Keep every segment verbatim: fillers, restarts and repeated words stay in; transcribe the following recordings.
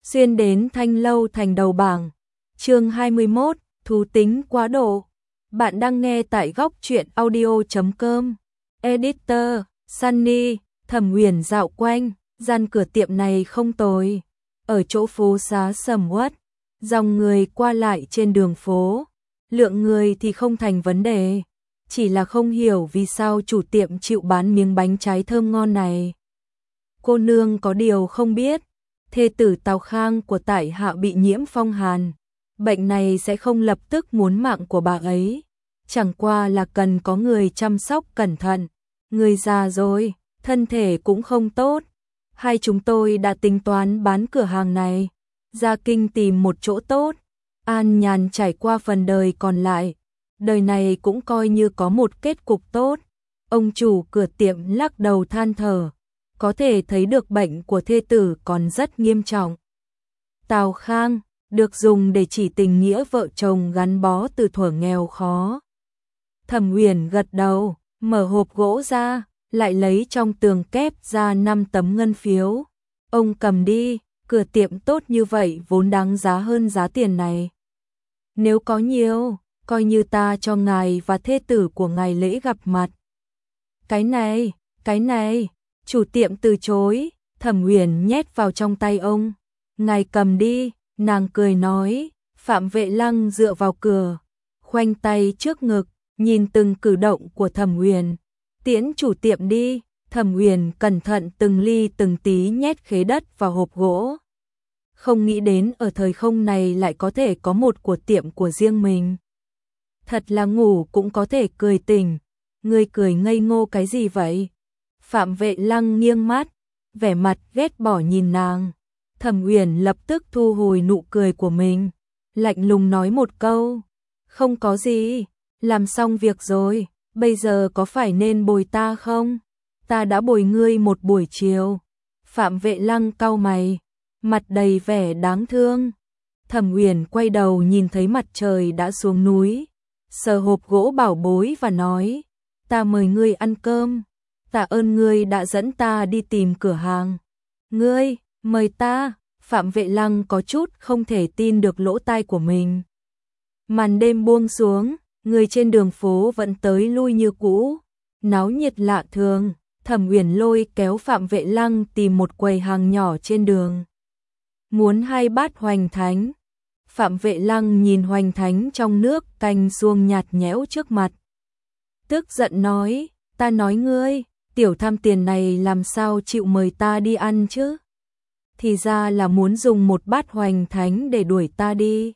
xuyên đến Thanh Lâu thành đầu bảng. Chương hai mươi mốt, thú tính quá độ. Bạn đang nghe tại góc truyện audio chấm com. Editor, Sunny. Thẩm Uyển dạo quanh, gian cửa tiệm này không tồi. Ở chỗ phố xá sầm uất, dòng người qua lại trên đường phố. Lượng người thì không thành vấn đề. Chỉ là không hiểu vì sao chủ tiệm chịu bán miếng bánh trái thơm ngon này. Cô nương có điều không biết, thê tử Tào Khang của tại hạ bị nhiễm phong hàn. Bệnh này sẽ không lập tức muốn mạng của bà ấy. Chẳng qua là cần có người chăm sóc cẩn thận. Người già rồi, thân thể cũng không tốt. Hai chúng tôi đã tính toán bán cửa hàng này, ra kinh tìm một chỗ tốt, an nhàn trải qua phần đời còn lại. Đời này cũng coi như có một kết cục tốt. Ông chủ cửa tiệm lắc đầu than thở, có thể thấy được bệnh của thê tử còn rất nghiêm trọng. Tào Khang được dùng để chỉ tình nghĩa vợ chồng gắn bó từ thuở nghèo khó. Thẩm Uyển gật đầu, mở hộp gỗ ra, lại lấy trong tường kép ra năm tấm ngân phiếu. Ông cầm đi, cửa tiệm tốt như vậy vốn đáng giá hơn giá tiền này. Nếu có nhiều, coi như ta cho ngài và thê tử của ngài lễ gặp mặt. Cái này, cái này, chủ tiệm từ chối, Thẩm Uyển nhét vào trong tay ông. Ngài cầm đi, nàng cười nói. Phạm Vệ Lăng dựa vào cửa, khoanh tay trước ngực, nhìn từng cử động của Thẩm Uyển. Tiễn chủ tiệm đi. Thẩm Uyển cẩn thận từng ly từng tí nhét khế đất vào hộp gỗ. Không nghĩ đến ở thời không này lại có thể có một của tiệm của riêng mình. Thật là ngủ cũng có thể cười tỉnh. Ngươi cười ngây ngô cái gì vậy? Phạm Vệ Lăng nghiêng mắt, vẻ mặt ghét bỏ nhìn nàng. Thẩm Uyển lập tức thu hồi nụ cười của mình, lạnh lùng nói một câu, không có gì, làm xong việc rồi, bây giờ có phải nên bồi ta không? Ta đã bồi ngươi một buổi chiều. Phạm Vệ Lăng cau mày, mặt đầy vẻ đáng thương. Thẩm Uyển quay đầu nhìn thấy mặt trời đã xuống núi, sờ hộp gỗ bảo bối và nói, ta mời ngươi ăn cơm, tạ ơn ngươi đã dẫn ta đi tìm cửa hàng. Ngươi, mời ta? Phạm Vệ Lăng có chút không thể tin được lỗ tai của mình. Màn đêm buông xuống, người trên đường phố vẫn tới lui như cũ, náo nhiệt lạ thường. Thẩm Uyển lôi kéo Phạm Vệ Lăng tìm một quầy hàng nhỏ trên đường. Muốn hai bát hoành thánh. Phạm Vệ Lăng nhìn hoành thánh trong nước canh suông nhạt nhẽo trước mặt, tức giận nói, ta nói ngươi, tiểu tham tiền này làm sao chịu mời ta đi ăn chứ? Thì ra là muốn dùng một bát hoành thánh để đuổi ta đi.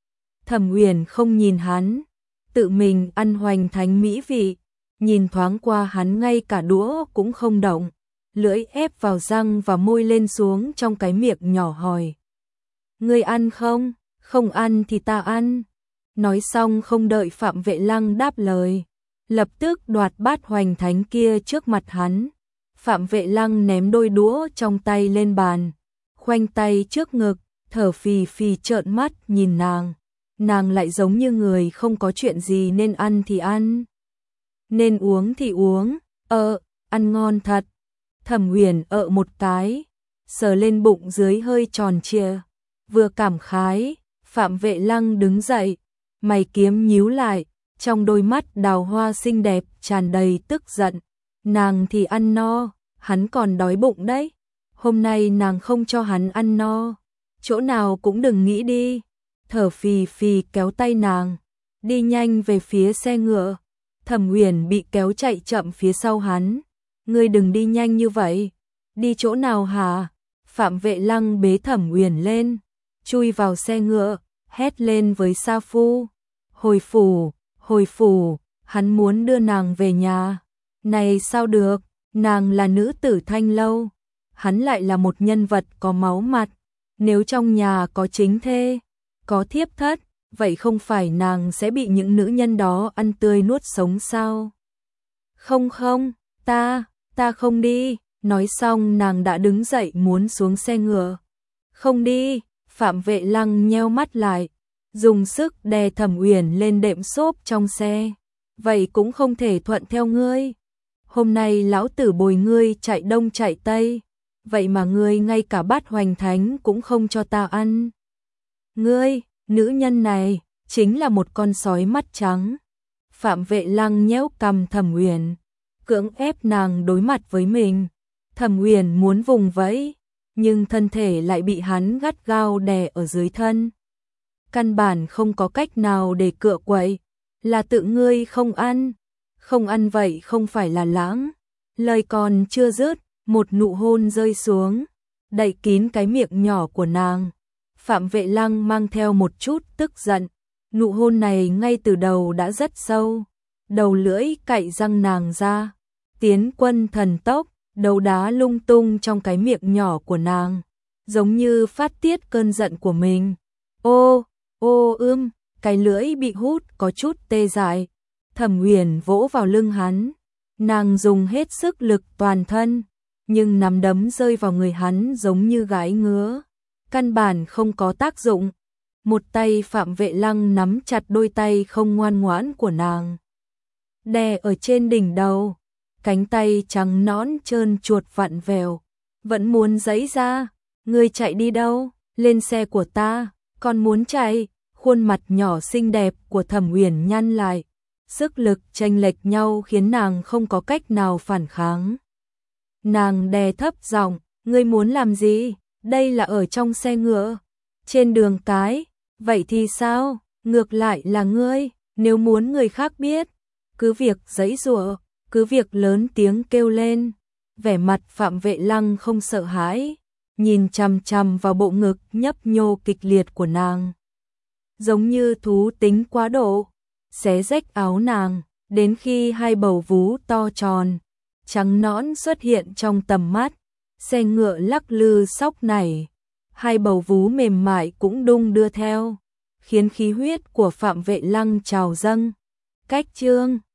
Thẩm Uyển không nhìn hắn, tự mình ăn hoành thánh mỹ vị, nhìn thoáng qua hắn ngay cả đũa cũng không động, lưỡi ép vào răng và môi lên xuống trong cái miệng nhỏ hỏi. Ngươi ăn không? Không ăn thì ta ăn. Nói xong không đợi Phạm Vệ Lăng đáp lời, lập tức đoạt bát hoành thánh kia trước mặt hắn. Phạm Vệ Lăng ném đôi đũa trong tay lên bàn, khoanh tay trước ngực, thở phì phì trợn mắt nhìn nàng. Nàng lại giống như người không có chuyện gì nên ăn thì ăn, nên uống thì uống. Ờ, ăn ngon thật. Thẩm Uyển ợ một cái, sờ lên bụng dưới hơi tròn trịa, vừa cảm khái. Phạm Vệ Lăng đứng dậy, mày kiếm nhíu lại, trong đôi mắt đào hoa xinh đẹp tràn đầy tức giận. Nàng thì ăn no, hắn còn đói bụng đấy. Hôm nay nàng không cho hắn ăn no, chỗ nào cũng đừng nghĩ đi. Thở phì phì kéo tay nàng, đi nhanh về phía xe ngựa. Thẩm Uyển bị kéo chạy chậm phía sau hắn. Ngươi đừng đi nhanh như vậy. Đi chỗ nào hả? Phạm Vệ Lăng bế Thẩm Uyển lên, chui vào xe ngựa, hét lên với Sa Phu. Hồi phủ, hồi phủ, hắn muốn đưa nàng về nhà. Này sao được, nàng là nữ tử Thanh Lâu, hắn lại là một nhân vật có máu mặt. Nếu trong nhà có chính thê, có thiếp thất, vậy không phải nàng sẽ bị những nữ nhân đó ăn tươi nuốt sống sao? Không không, ta, ta không đi. Nói xong nàng đã đứng dậy muốn xuống xe ngựa. Không đi. Phạm Vệ Lăng nheo mắt lại, dùng sức đè Thẩm Uyển lên đệm xốp trong xe. Vậy cũng không thể thuận theo ngươi. Hôm nay lão tử bồi ngươi chạy đông chạy tây, vậy mà ngươi ngay cả bát hoành thánh cũng không cho ta ăn. Ngươi, nữ nhân này, chính là một con sói mắt trắng. Phạm Vệ Lăng nhéo cằm Thẩm Uyển, cưỡng ép nàng đối mặt với mình. Thẩm Uyển muốn vùng vẫy, nhưng thân thể lại bị hắn gắt gao đè ở dưới thân. Căn bản không có cách nào để cựa quậy, là tự ngươi không ăn, không ăn vậy không phải là lãng. Lời còn chưa dứt, một nụ hôn rơi xuống, đậy kín cái miệng nhỏ của nàng. Phạm Vệ Lăng mang theo một chút tức giận, nụ hôn này ngay từ đầu đã rất sâu, đầu lưỡi cạy răng nàng ra, tiến quân thần tốc, đấu đá lung tung trong cái miệng nhỏ của nàng, giống như phát tiết cơn giận của mình. Ô, ô ưm, cái lưỡi bị hút có chút tê dại. Thẩm Uyển vỗ vào lưng hắn, nàng dùng hết sức lực toàn thân, nhưng nắm đấm rơi vào người hắn giống như gãi ngứa, căn bản không có tác dụng. Một tay Phạm Vệ Lăng nắm chặt đôi tay không ngoan ngoãn của nàng, đè ở trên đỉnh đầu, cánh tay trắng nõn trơn chuột vặn vẹo, vẫn muốn giãy ra. Ngươi chạy đi đâu? Lên xe của ta, còn muốn chạy? Khuôn mặt nhỏ xinh đẹp của Thẩm Uyển nhăn lại, sức lực chênh lệch nhau khiến nàng không có cách nào phản kháng. Nàng đè thấp giọng, ngươi muốn làm gì? Đây là ở trong xe ngựa, trên đường cái, vậy thì sao? Ngược lại là ngươi, nếu muốn người khác biết, cứ việc giãy giụa, cứ việc lớn tiếng kêu lên. Vẻ mặt Phạm Vệ Lăng không sợ hãi, nhìn chằm chằm vào bộ ngực nhấp nhô kịch liệt của nàng, giống như thú tính quá độ, xé rách áo nàng, đến khi hai bầu vú to tròn, trắng nõn xuất hiện trong tầm mắt. Xe ngựa lắc lư sóc nảy, hai bầu vú mềm mại cũng đung đưa theo, khiến khí huyết của Phạm Vệ Lăng trào dâng. Cách chương